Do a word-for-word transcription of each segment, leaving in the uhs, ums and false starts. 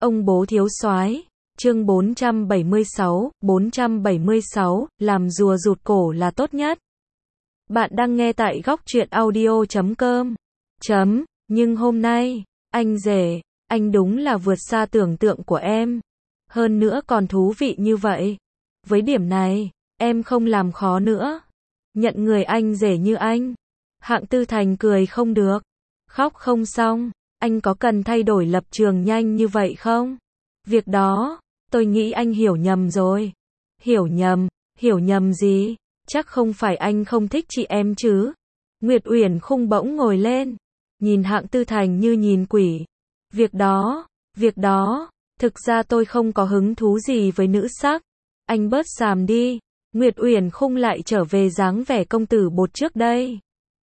Ông bố thiếu soái, chương bốn trăm bảy mươi sáu, bốn trăm bảy mươi sáu, làm rùa rụt cổ là tốt nhất. Bạn đang nghe tại góc truyện audio chấm com. Chấm, nhưng hôm nay, anh rể, anh đúng là vượt xa tưởng tượng của em. Hơn nữa còn thú vị như vậy. Với điểm này, em không làm khó nữa. Nhận người anh rể như anh. Hạng Tư Thành cười không được. Khóc không xong. Anh có cần thay đổi lập trường nhanh như vậy không? Việc đó, tôi nghĩ anh hiểu nhầm rồi. Hiểu nhầm? Hiểu nhầm gì? Chắc không phải anh không thích chị em chứ? Nguyệt Uyển Khung bỗng ngồi lên, nhìn Hạng Tư Thành như nhìn quỷ. Việc đó, việc đó, thực ra tôi không có hứng thú gì với nữ sắc. Anh bớt xàm đi. Nguyệt Uyển Khung lại trở về dáng vẻ công tử bột trước đây.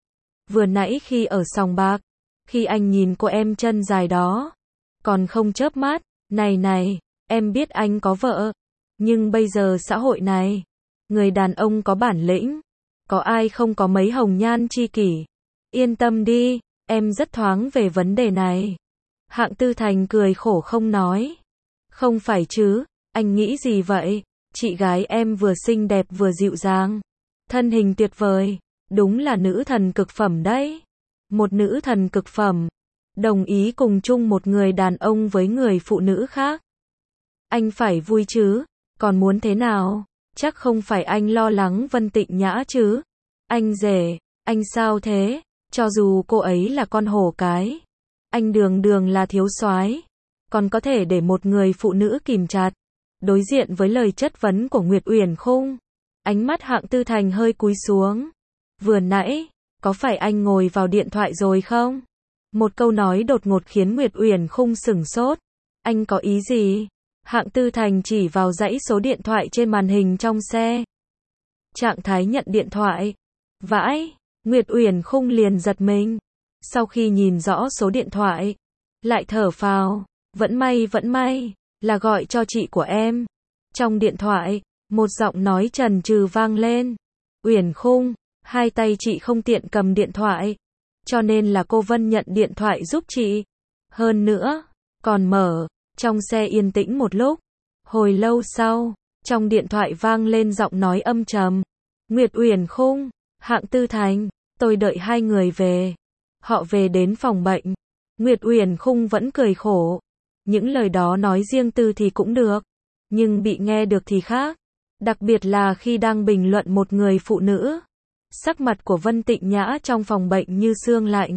Vừa nãy khi ở sòng bạc, khi anh nhìn cô em chân dài đó, còn không chớp mắt, này này, em biết anh có vợ, nhưng bây giờ xã hội này, người đàn ông có bản lĩnh, có ai không có mấy hồng nhan chi kỷ. Yên tâm đi, em rất thoáng về vấn đề này. Hạng Tư Thành cười khổ không nói. Không phải chứ, anh nghĩ gì vậy? Chị gái em vừa xinh đẹp vừa dịu dàng, thân hình tuyệt vời, đúng là nữ thần cực phẩm đấy. Một nữ thần cực phẩm, đồng ý cùng chung một người đàn ông với người phụ nữ khác. Anh phải vui chứ, còn muốn thế nào? Chắc không phải anh lo lắng Vân Tịnh Nhã chứ? Anh rể, anh sao thế? Cho dù cô ấy là con hổ cái, anh đường đường là thiếu soái, còn có thể để một người phụ nữ kìm chặt. Đối diện với lời chất vấn của Nguyệt Uyển Khung, ánh mắt Hạng Tư Thành hơi cúi xuống. Vừa nãy, có phải anh ngồi vào điện thoại rồi không? Một câu nói đột ngột khiến Nguyệt Uyển Khung sửng sốt. Anh có ý gì? Hạng Tư Thành chỉ vào dãy số điện thoại trên màn hình trong xe. Trạng thái nhận điện thoại. Vãi, Nguyệt Uyển Khung liền giật mình. Sau khi nhìn rõ số điện thoại, lại thở phào, vẫn may vẫn may, là gọi cho chị của em. Trong điện thoại, một giọng nói trần trừ vang lên. Uyển Khung, hai tay chị không tiện cầm điện thoại, cho nên là cô Vân nhận điện thoại giúp chị. Hơn nữa, còn mở. Trong xe yên tĩnh một lúc. Hồi lâu sau, trong điện thoại vang lên giọng nói âm trầm. Nguyệt Uyển Khung, Hạng Tư Thành, tôi đợi hai người về. Họ về đến phòng bệnh. Nguyệt Uyển Khung vẫn cười khổ. Những lời đó nói riêng tư thì cũng được, nhưng bị nghe được thì khác. Đặc biệt là khi đang bình luận một người phụ nữ. Sắc mặt của Vân Tịnh Nhã trong phòng bệnh như xương lạnh.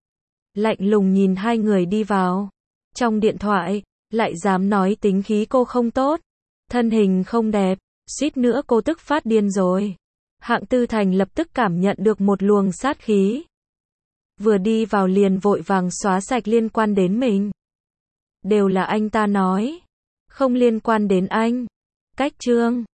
Lạnh lùng nhìn hai người đi vào. Trong điện thoại, lại dám nói tính khí cô không tốt, thân hình không đẹp, suýt nữa cô tức phát điên rồi. Hạng Tư Thành lập tức cảm nhận được một luồng sát khí. Vừa đi vào liền vội vàng xóa sạch liên quan đến mình. Đều là anh ta nói, không liên quan đến anh. Cách chương